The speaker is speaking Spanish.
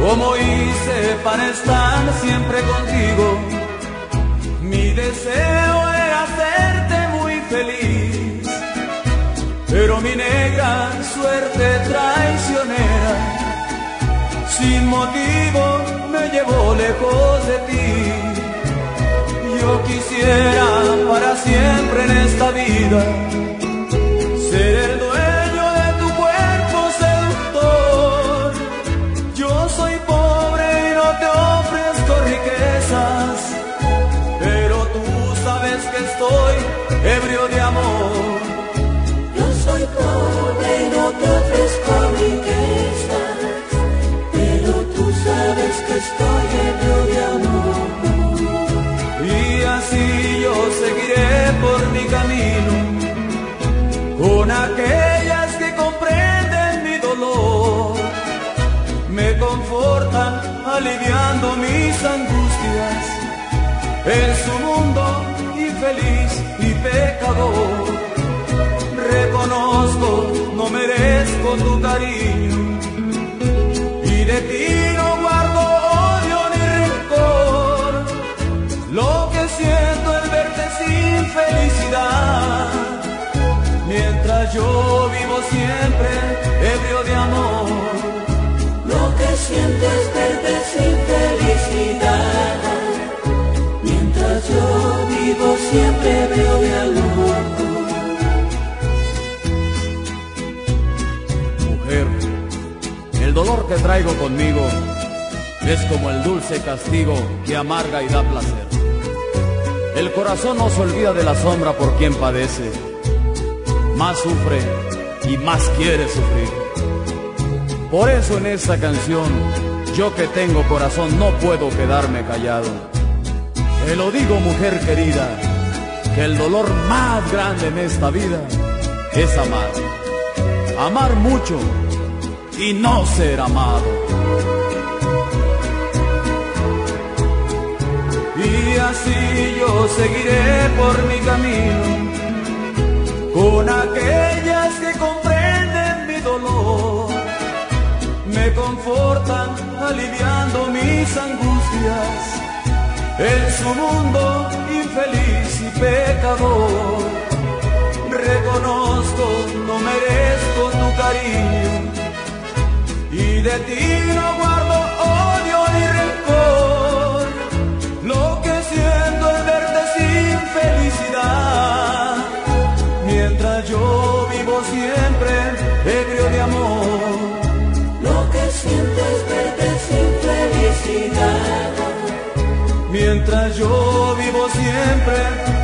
como hice para estar siempre contigo. Mi deseo era hacerte muy feliz, pero mi negra suerte traicionera sin motivo me llevó lejos de ti. Yo quisiera para siempre en esta vida ser el dueño de tu cuerpo seductor. Yo soy pobre y no te ofrezco riquezas, pero tú sabes que estoy ebrio de amor. Yo soy pobre y no te ofrezco riquezas, pero tú sabes que estoy ebrio de amor. Y así yo seguiré por mi camino con aquellas que comprenden mi dolor, me confortan aliviando mis angustias. En su mundo infeliz y pecador, reconozco no merezco tu cariño y de ti no guardo odio ni rencor. Lo que siento es verte sin felicidad, mientras yo vivo siempre ebrio de amor. Lo que siento es verte sin felicidad, mientras yo vivo siempre ebrio de amor. Mujer, el dolor que traigo conmigo es como el dulce castigo que amarga y da placer. El corazón no se olvida de la sombra por quien padece, más sufre y más quiere sufrir. Por eso en esta canción, yo que tengo corazón no puedo quedarme callado. Te lo digo, mujer querida, que el dolor más grande en esta vida es amar. Amar mucho y no ser amado. Y así yo seguiré por mi camino con aquellas que comprenden mi dolor, me confortan aliviando mis angustias. En su mundo infeliz y pecador, reconozco no merezco tu cariño y de ti no guardo odio ni rencor. Lo que siento es verte sin felicidad, mientras yo vivo siempre ebrio de amor. Lo que siento es verte sin felicidad, mientras yo vivo siempre